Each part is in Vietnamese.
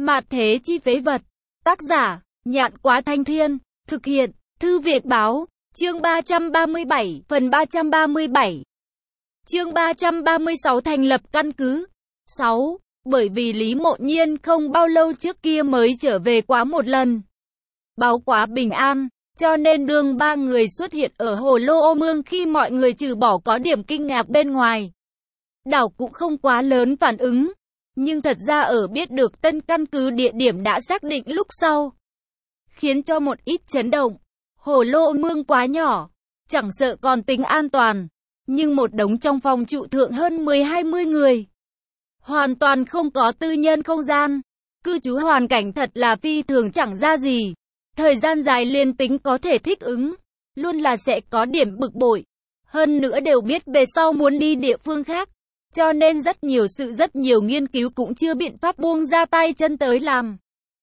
Mạt thế chi phế vật. Tác giả, Nhạn Quá Thanh Thiên. Thực hiện, Thư Việt Báo. Chương 337, phần 337. Chương 336 thành lập căn cứ. 6. Bởi vì Lý Mộ Nhiên không bao lâu trước kia mới trở về quá một lần. Báo quá bình an, cho nên đương ba người xuất hiện ở Hồ Lô Ô Mương khi mọi người trừ bỏ có điểm kinh ngạc bên ngoài. Đảo cũng không quá lớn phản ứng. Nhưng thật ra ở biết được tân căn cứ địa điểm đã xác định lúc sau, khiến cho một ít chấn động. Hồ Lô Ô Mương quá nhỏ, chẳng sợ còn tính an toàn. Nhưng một đống trong phòng trụ thượng hơn 10-20 người. Hoàn toàn không có tư nhân không gian. Cư trú hoàn cảnh thật là phi thường chẳng ra gì. Thời gian dài liên tính có thể thích ứng, luôn là sẽ có điểm bực bội. Hơn nữa đều biết về sau muốn đi địa phương khác. Cho nên rất nhiều nghiên cứu cũng chưa biện pháp buông ra tay chân tới làm.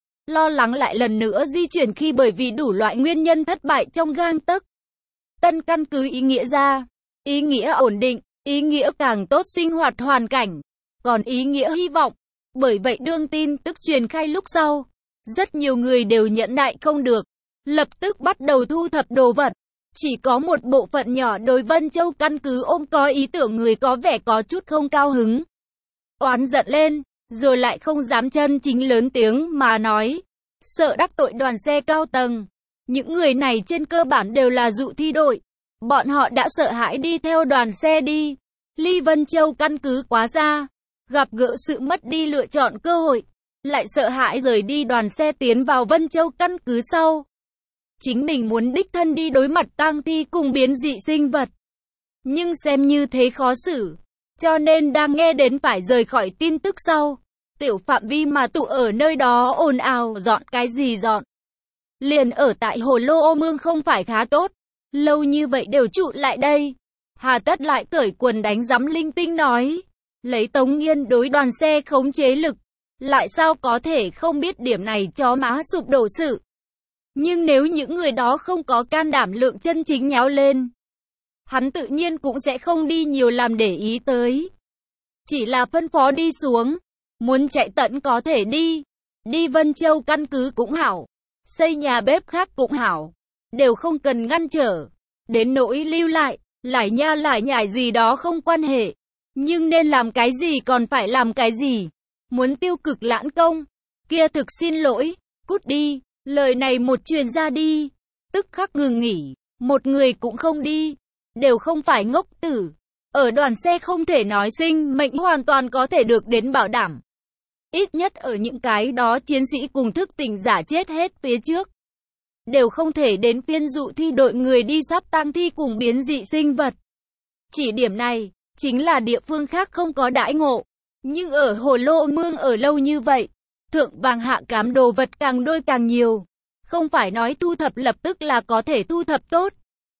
Lo lắng lại lần nữa di chuyển khi bởi vì đủ loại nguyên nhân thất bại trong gang tấc. Tân căn cứ ý nghĩa ra, ý nghĩa ổn định, ý nghĩa càng tốt sinh hoạt hoàn cảnh, còn ý nghĩa hy vọng. Bởi vậy đương tin tức truyền khai lúc sau, rất nhiều người đều nhẫn nại không được, lập tức bắt đầu thu thập đồ vật. Chỉ có một bộ phận nhỏ đối Vân Châu căn cứ ôm có ý tưởng người có vẻ có chút không cao hứng. Oán giận lên, rồi lại không dám chân chính lớn tiếng mà nói. Sợ đắc tội đoàn xe cao tầng. Những người này trên cơ bản đều là dụ thi đội. Bọn họ đã sợ hãi đi theo đoàn xe đi. Ly Vân Châu căn cứ quá xa. Gặp gỡ sự mất đi lựa chọn cơ hội. Lại sợ hãi rời đi đoàn xe tiến vào Vân Châu căn cứ sau. Chính mình muốn đích thân đi đối mặt tang thi cùng biến dị sinh vật. Nhưng xem như thế khó xử. Cho nên đang nghe đến phải rời khỏi tin tức sau. Tiểu phạm vi mà tụ ở nơi đó ồn ào dọn cái gì dọn. Liền ở tại Hồ Lô Ô Mương không phải khá tốt. Lâu như vậy đều trụ lại đây. Hà tất lại cởi quần đánh giấm linh tinh nói. Lấy Tống Nghiên đối đoàn xe khống chế lực. Lại sao có thể không biết điểm này chó má sụp đổ sự. Nhưng nếu những người đó không có can đảm lượng chân chính nháo lên, hắn tự nhiên cũng sẽ không đi nhiều làm để ý tới. Chỉ là phân phó đi xuống, muốn chạy tận có thể đi. Đi Vân Châu căn cứ cũng hảo, xây nhà bếp khác cũng hảo, đều không cần ngăn trở. Đến nỗi lưu lại, lải nhải gì đó không quan hệ. Nhưng nên làm cái gì còn phải làm cái gì. Muốn tiêu cực lãng công, kia thực xin lỗi, cút đi. Lời này một truyền ra đi, tức khắc ngừng nghỉ, một người cũng không đi, đều không phải ngốc tử. Ở đoàn xe không thể nói sinh mệnh hoàn toàn có thể được đến bảo đảm. Ít nhất ở những cái đó chiến sĩ cùng thức tỉnh giả chết hết phía trước. Đều không thể đến phiên dụ thi đội người đi sắp tang thi cùng biến dị sinh vật. Chỉ điểm này, chính là địa phương khác không có đãi ngộ. Nhưng ở Hồ Lô Mương ở lâu như vậy. Thượng vàng hạ cám đồ vật càng đôi càng nhiều. Không phải nói thu thập lập tức là có thể thu thập tốt.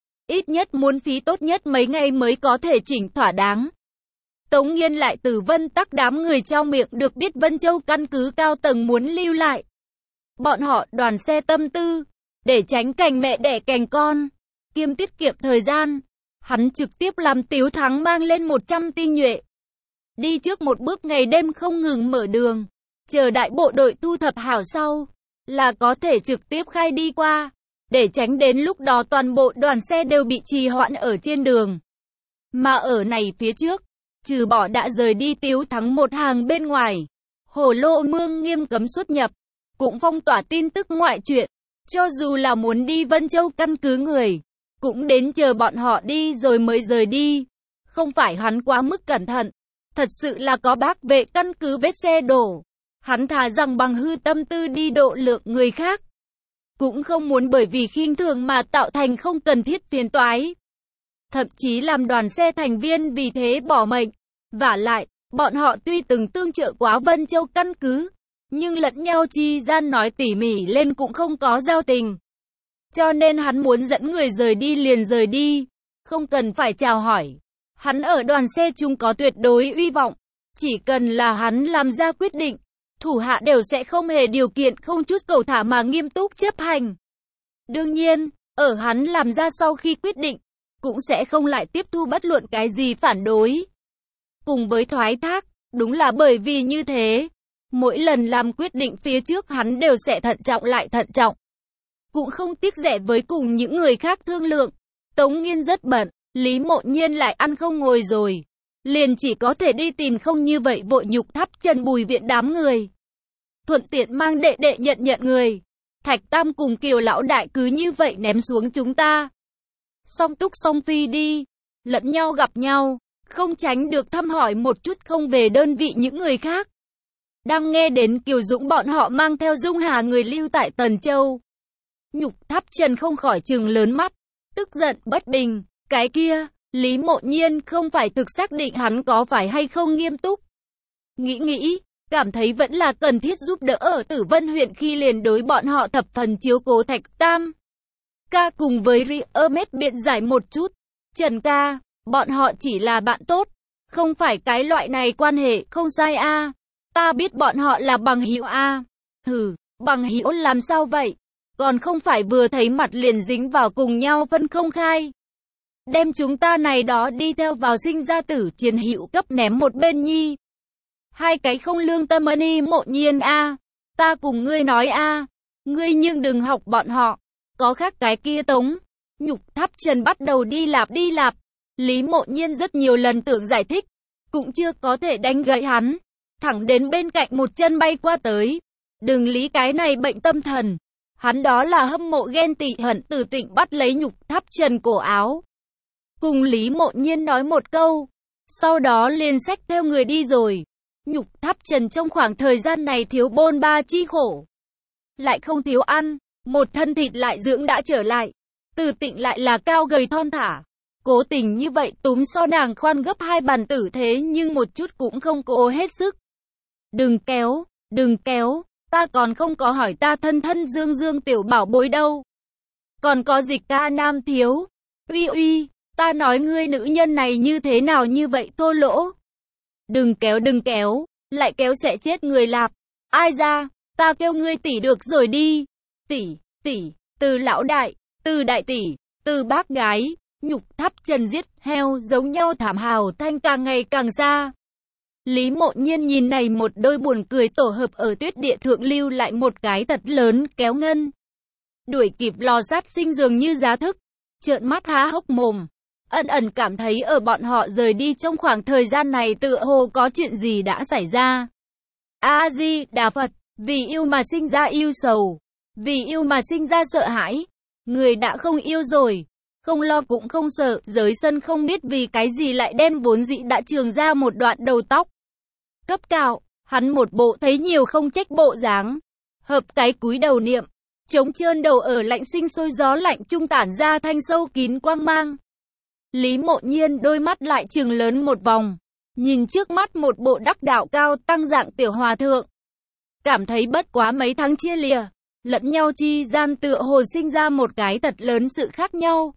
Ít nhất muốn phí tốt nhất mấy ngày mới có thể chỉnh thỏa đáng. Tống Nghiên lại từ Vân Tắc đám người trong miệng được biết Vân Châu căn cứ cao tầng muốn lưu lại. Bọn họ đoàn xe tâm tư, để tránh cành mẹ đẻ cành con, kiêm tiết kiệm thời gian. Hắn trực tiếp làm Tiếu Thắng mang lên 100 tinh nhuệ. Đi trước một bước ngày đêm không ngừng mở đường. Chờ đại bộ đội thu thập hảo sau, là có thể trực tiếp khai đi qua, để tránh đến lúc đó toàn bộ đoàn xe đều bị trì hoãn ở trên đường. Mà ở này phía trước, trừ bỏ đã rời đi Tiếu Thắng một hàng bên ngoài, Hồ Lô Mương nghiêm cấm xuất nhập, cũng phong tỏa tin tức ngoại truyện. Cho dù là muốn đi Vân Châu căn cứ người, cũng đến chờ bọn họ đi rồi mới rời đi. Không phải hắn quá mức cẩn thận, thật sự là có bác vệ căn cứ vết xe đổ. Hắn thà rằng bằng hư tâm tư đi độ lượng người khác. Cũng không muốn bởi vì khinh thường mà tạo thành không cần thiết phiền toái. Thậm chí làm đoàn xe thành viên vì thế bỏ mệnh. Vả lại, bọn họ tuy từng tương trợ quá Vân Châu căn cứ, nhưng lẫn nhau chi gian nói tỉ mỉ lên cũng không có giao tình. Cho nên hắn muốn dẫn người rời đi liền rời đi, không cần phải chào hỏi. Hắn ở đoàn xe chung có tuyệt đối uy vọng, chỉ cần là hắn làm ra quyết định. Thủ hạ đều sẽ không hề điều kiện không chút cầu thả mà nghiêm túc chấp hành. Đương nhiên, ở hắn làm ra sau khi quyết định, cũng sẽ không lại tiếp thu bất luận cái gì phản đối. Cùng với thoái thác, đúng là bởi vì như thế, Mỗi lần làm quyết định phía trước hắn đều sẽ thận trọng lại thận trọng. Cũng không tiếc rẻ với cùng những người khác thương lượng. Tống Nghiên rất bận, Lý Mộ Nhiên lại ăn không ngồi rồi. Liền chỉ có thể đi tìm không như vậy vội nhục thắp chân Bùi viện đám người. Thuận tiện mang đệ đệ nhận người. Thạch Tam cùng Kiều lão đại cứ như vậy ném xuống chúng ta. Song túc song phi đi. Lẫn nhau gặp nhau. Không tránh được thăm hỏi một chút không về đơn vị những người khác. Đang nghe đến Kiều Dũng bọn họ mang theo Dung Hà người lưu tại Tần Châu. Nhục thắp chân không khỏi trừng lớn mắt. Tức giận bất bình. Cái kia, Lý Mộ Nhiên không phải thực xác định hắn có phải hay không nghiêm túc. Nghĩ, cảm thấy vẫn là cần thiết giúp đỡ ở Tử Vân huyện khi liền đối bọn họ thập phần chiếu cố Thạch Tam. Ca cùng với Riomet biện giải một chút. Trần ca, bọn họ chỉ là bạn tốt, không phải cái loại này quan hệ, không sai a. Ta biết bọn họ là bằng hữu a. Hừ, bằng hữu làm sao vậy? Còn không phải vừa thấy mặt liền dính vào cùng nhau phân không khai. Đem chúng ta này đó đi theo vào sinh ra tử chiến hữu cấp ném một bên nhi. Hai cái không lương tâm Lý Mộ Nhiên a. Ta cùng ngươi nói a. Ngươi nhưng đừng học bọn họ. Có khác cái kia Tống. Nhục thắp chân bắt đầu đi lạp. Lý Mộ Nhiên rất nhiều lần tưởng giải thích. Cũng chưa có thể đánh gãy hắn. Thẳng đến bên cạnh một chân bay qua tới. Đừng lý cái này bệnh tâm thần. Hắn đó là hâm mộ ghen tị hận Từ Tịnh bắt lấy nhục thắp chân cổ áo. Cùng Lý Mộ Nhiên nói một câu. Sau đó liền xách theo người đi rồi. Nhục thắp trần trong khoảng thời gian này thiếu bôn ba chi khổ. Lại không thiếu ăn. Một thân thịt lại dưỡng đã trở lại. Từ Tịnh lại là cao gầy thon thả. Cố tình như vậy túm so nàng khoan gấp 2 bàn tử thế nhưng một chút cũng không cố hết sức. Đừng kéo. Ta còn không có hỏi ta thân Dương tiểu bảo bối đâu. Còn có Dịch ca nam thiếu. Uy, ta nói ngươi nữ nhân này như thế nào như vậy thô lỗ. Đừng kéo, lại kéo sẽ chết người lạp. Ai ra, ta kêu ngươi tỷ được rồi đi. Tỷ, từ lão đại, từ đại tỷ, từ bác gái. Nhục thắp chân giết heo giống nhau thảm hào thanh càng ngày càng xa. Lý Mộ Nhiên nhìn này một đôi buồn cười tổ hợp ở tuyết địa thượng lưu lại một cái thật lớn kéo ngân. Đuổi kịp lò sát sinh dường như giá thức. Trợn mắt há hốc mồm. Ẩn cảm thấy ở bọn họ rời đi trong khoảng thời gian này tựa hồ có chuyện gì đã xảy ra. A-di-đà Phật, vì yêu mà sinh ra yêu sầu. Vì yêu mà sinh ra sợ hãi. Người đã không yêu rồi. Không lo cũng không sợ, giới sân không biết vì cái gì lại đem vốn dĩ đã trường ra một đoạn đầu tóc. Cấp cạo, hắn một bộ thấy nhiều không trách bộ dáng. Hợp cái cúi đầu niệm, trống trơn đầu ở lạnh sinh sôi gió lạnh trung tản ra thanh sâu kín quang mang. Lý Mộ Nhiên đôi mắt lại trừng lớn một vòng, nhìn trước mắt một bộ đắc đạo cao tăng dạng tiểu hòa thượng. Cảm thấy bất quá mấy tháng chia lìa, lẫn nhau chi gian tựa hồ sinh ra một cái thật lớn sự khác nhau.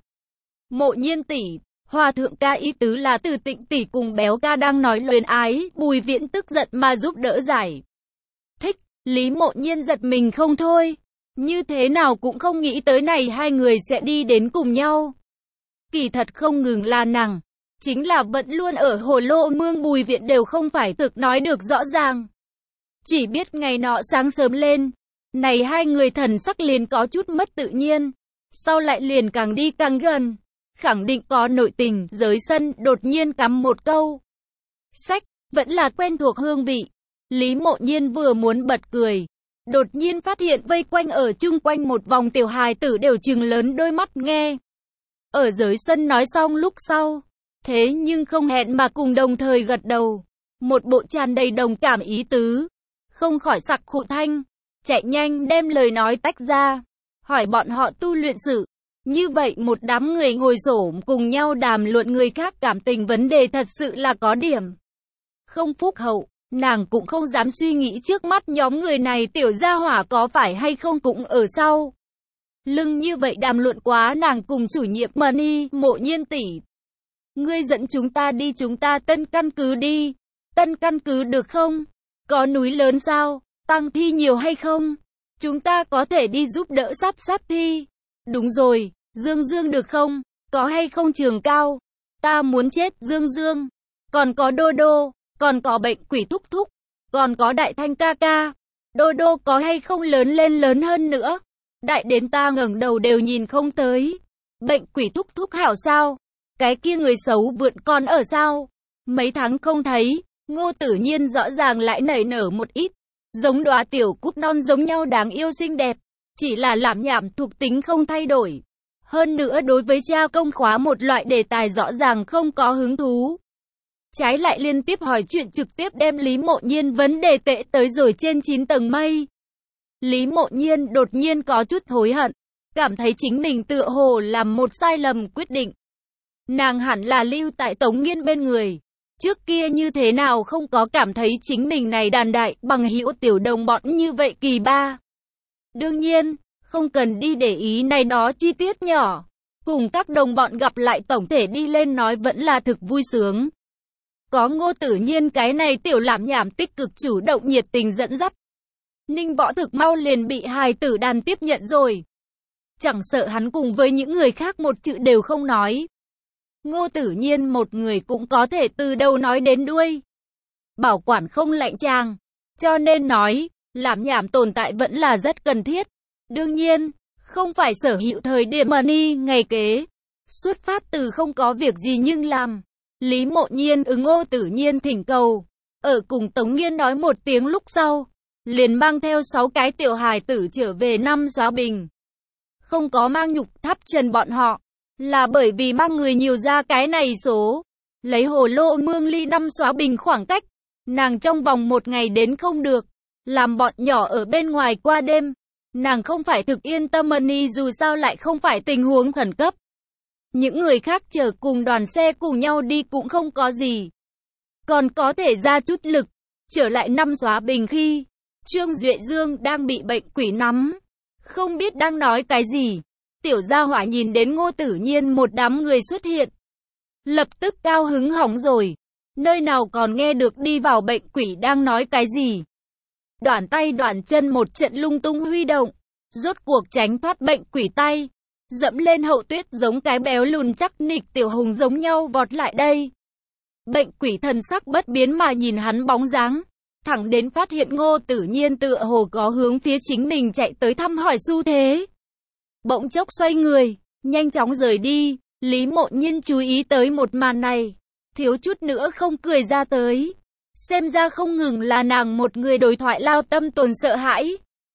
Mộ Nhiên tỷ, hòa thượng ca ý tứ là Từ Tịnh tỷ cùng béo ca đang nói luyến ái, Bùi Viễn tức giận mà giúp đỡ giải thích. Lý Mộ Nhiên giật mình không thôi, như thế nào cũng không nghĩ tới này hai người sẽ đi đến cùng nhau. Kỳ thật không ngừng là nàng, chính là vẫn luôn ở Hồ Lô Mương Bùi Viễn đều không phải thực nói được rõ ràng. Chỉ biết ngày nọ sáng sớm lên, này hai người thần sắc liền có chút mất tự nhiên, sau lại liền càng đi càng gần. Khẳng định có nội tình, giới sân đột nhiên cắm một câu. Sách, vẫn là quen thuộc hương vị. Lý Mộ Nhiên vừa muốn bật cười. Đột nhiên phát hiện vây quanh ở chung quanh một vòng tiểu hài tử đều trừng lớn đôi mắt nghe. Ở giới sân nói xong lúc sau. Thế nhưng không hẹn mà cùng đồng thời gật đầu. Một bộ tràn đầy đồng cảm ý tứ. Không khỏi sặc khụ thanh. Chạy nhanh đem lời nói tách ra. Hỏi bọn họ tu luyện sự. Như vậy một đám người ngồi xổm cùng nhau đàm luận người khác cảm tình vấn đề thật sự là có điểm không phúc hậu, nàng cũng không dám suy nghĩ trước mắt nhóm người này tiểu gia hỏa có phải hay không cũng ở sau. Lưng như vậy đàm luận quá nàng cùng chủ nhiệm Lý Mộ Nhiên tỷ. Ngươi dẫn chúng ta đi chúng ta tân căn cứ đi. Tân căn cứ được không? Có núi lớn sao? Tăng thi nhiều hay không? Chúng ta có thể đi giúp đỡ sát thi. Đúng rồi, Dương được không? Có hay không Trường Cao? Ta muốn chết Dương. Còn có Đô, còn có bệnh quỷ thúc. Còn có Đại Thanh ca ca, Đô Đô có hay không lớn lên lớn hơn nữa? Đại đến ta ngẩng đầu đều nhìn không tới. Bệnh quỷ thúc thúc hảo sao? Cái kia người xấu vượn con ở sao? Mấy tháng không thấy, Ngô Tử Nhiên rõ ràng lại nảy nở một ít. Giống đóa tiểu cúc non giống nhau đáng yêu xinh đẹp. Chỉ là lảm nhảm thuộc tính không thay đổi. Hơn nữa đối với tra công khóa một loại đề tài rõ ràng không có hứng thú. Trái lại liên tiếp hỏi chuyện trực tiếp đem Lý Mộ Nhiên vấn đề tệ tới rồi trên 9 tầng mây. Lý Mộ Nhiên đột nhiên có chút hối hận. Cảm thấy chính mình tựa hồ làm một sai lầm quyết định. Nàng hẳn là lưu tại Tống Nghiên bên người. Trước kia như thế nào không có cảm thấy chính mình này đàn đại bằng hữu tiểu đồng bọn như vậy kỳ ba. Đương nhiên, không cần đi để ý này đó chi tiết nhỏ. Cùng các đồng bọn gặp lại tổng thể đi lên nói vẫn là thực vui sướng. Có Ngô Tử Nhiên cái này tiểu lảm nhảm tích cực chủ động nhiệt tình dẫn dắt. Ninh Võ thực mau liền bị hài tử đàn tiếp nhận rồi. Chẳng sợ hắn cùng với những người khác một chữ đều không nói. Ngô Tử Nhiên một người cũng có thể từ đầu nói đến đuôi. Bảo quản không lạnh chàng. Cho nên nói, lảm nhảm tồn tại vẫn là rất cần thiết. Đương nhiên, không phải sở hữu thời điểm money ngày kế. Xuất phát từ không có việc gì nhưng làm. Lý Mộ Nhiên ứng Ngô Tử Nhiên thỉnh cầu. Ở cùng Tống Nghiên nói một tiếng lúc sau. Liền mang theo 6 cái tiểu hài tử trở về năm Xóa Bình. Không có mang nhục tháp trần bọn họ. Là bởi vì mang người nhiều ra cái này số. Lấy hồ lô mương ly năm Xóa Bình khoảng cách. Nàng trong vòng một ngày đến không được. Làm bọn nhỏ ở bên ngoài qua đêm. Nàng không phải thực yên tâm money dù sao lại không phải tình huống khẩn cấp. Những người khác chờ cùng đoàn xe cùng nhau đi cũng không có gì. Còn có thể ra chút lực. Trở lại năm Xóa Bình khi Trương Duệ Dương đang bị bệnh quỷ nắm. Không biết đang nói cái gì. Tiểu gia hỏa nhìn đến Ngô Tử Nhiên một đám người xuất hiện. Lập tức cao hứng hỏng rồi. Nơi nào còn nghe được đi vào bệnh quỷ đang nói cái gì. Đoạn tay đoạn chân một trận lung tung huy động. Rốt cuộc tránh thoát bệnh quỷ tay. Dẫm lên hậu tuyết giống cái béo lùn chắc nịch tiểu hùng giống nhau vọt lại đây. Bệnh quỷ thần sắc bất biến mà nhìn hắn bóng dáng. Thẳng đến phát hiện Ngô Tử Nhiên tựa hồ có hướng phía chính mình chạy tới thăm hỏi xu thế. Bỗng chốc xoay người, nhanh chóng rời đi. Lý Mộ Nhiên chú ý tới một màn này. Thiếu chút nữa không cười ra tới. Xem ra không ngừng là nàng một người đối thoại lao tâm tồn sợ hãi.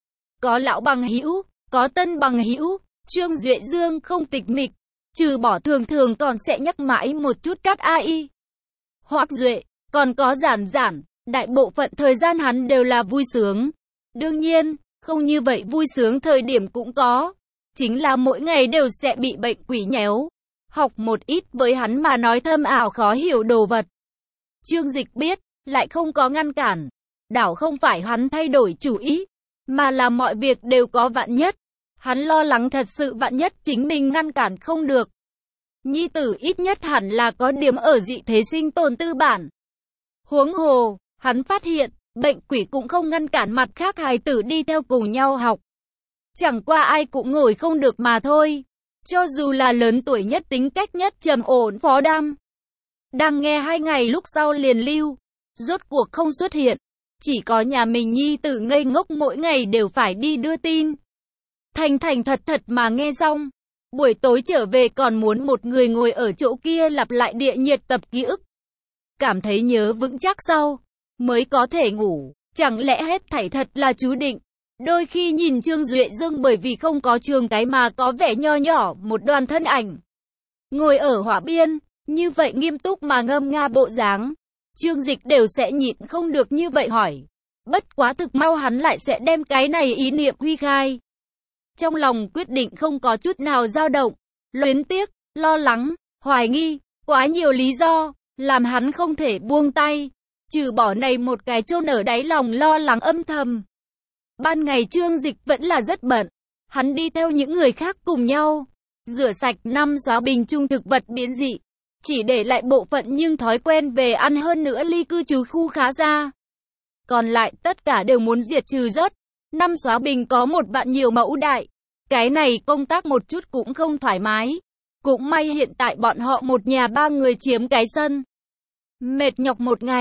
Có lão bằng hữu, có tân bằng hữu. Trương Duệ Dương không tịch mịch. Trừ bỏ thường thường còn sẽ nhắc mãi một chút cắt AI. Hoặc Duệ, còn có giản giản. Đại bộ phận thời gian hắn đều là vui sướng. Đương nhiên, không như vậy vui sướng thời điểm cũng có. Chính là mỗi ngày đều sẽ bị bệnh quỷ nhéo. Học một ít với hắn mà nói thâm ảo khó hiểu đồ vật. Trương Dịch biết, lại không có ngăn cản. Đảo không phải hắn thay đổi chủ ý, mà là mọi việc đều có vạn nhất. Hắn lo lắng thật sự vạn nhất chính mình ngăn cản không được. Nhi tử ít nhất hẳn là có điểm ở dị thế sinh tồn tư bản. Huống hồ, hắn phát hiện, bệnh quỷ cũng không ngăn cản mặt khác hài tử đi theo cùng nhau học. Chẳng qua ai cũng ngồi không được mà thôi. Cho dù là lớn tuổi nhất tính cách nhất trầm ổn Phó Đam. Đang nghe 2 ngày lúc sau liền lưu. Rốt cuộc không xuất hiện. Chỉ có nhà mình nhi tử ngây ngốc mỗi ngày đều phải đi đưa tin. Thành thành thật thật mà nghe xong. Buổi tối trở về còn muốn một người ngồi ở chỗ kia lặp lại địa nhiệt tập ký ức. Cảm thấy nhớ vững chắc sau. Mới có thể ngủ. Chẳng lẽ hết thảy thật là chú định. Đôi khi nhìn Trương Duệ Dương bởi vì không có trường cái mà có vẻ nho nhỏ một đoàn thân ảnh. Ngồi ở hỏa biên, như vậy nghiêm túc mà ngâm nga bộ dáng. Trương Dịch đều sẽ nhịn không được như vậy hỏi. Bất quá thực mau hắn lại sẽ đem cái này ý niệm huy khai. Trong lòng quyết định không có chút nào dao động, luyến tiếc, lo lắng, hoài nghi, quá nhiều lý do, làm hắn không thể buông tay. Trừ bỏ này một cái chôn ở đáy lòng lo lắng âm thầm. Ban ngày Trương Dịch vẫn là rất bận. Hắn đi theo những người khác cùng nhau. Rửa sạch 5 Xóa Bình trung thực vật biến dị. Chỉ để lại bộ phận nhưng thói quen về ăn hơn nữa ly cư trú khu khá xa. Còn lại tất cả đều muốn diệt trừ rớt. 5 Xóa Bình có một vạn nhiều mẫu đại. Cái này công tác một chút cũng không thoải mái. Cũng may hiện tại bọn họ một nhà 3 người chiếm cái sân. Mệt nhọc một ngày.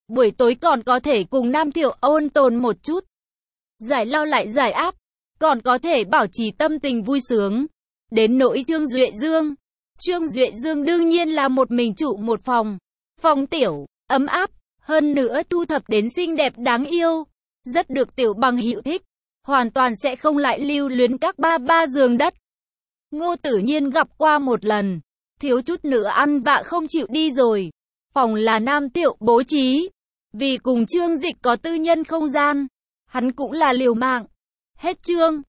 Buổi tối còn có thể cùng Nam Thiệu ôn tồn một chút. Giải lao lại giải áp, còn có thể bảo trì tâm tình vui sướng. Đến nỗi Trương Duệ Dương. Trương Duệ Dương đương nhiên là một mình trụ một phòng. Phòng tiểu, ấm áp, hơn nữa thu thập đến xinh đẹp đáng yêu. Rất được Tiểu Bằng Hữu thích. Hoàn toàn sẽ không lại lưu luyến các ba giường đất. Ngô Tử Nhiên gặp qua một lần. Thiếu chút nữa ăn vạ không chịu đi rồi. Phòng là Nam Thiệu bố trí. Vì cùng Trương Dịch có tư nhân không gian. Hắn cũng là liều mạng. Hết chương.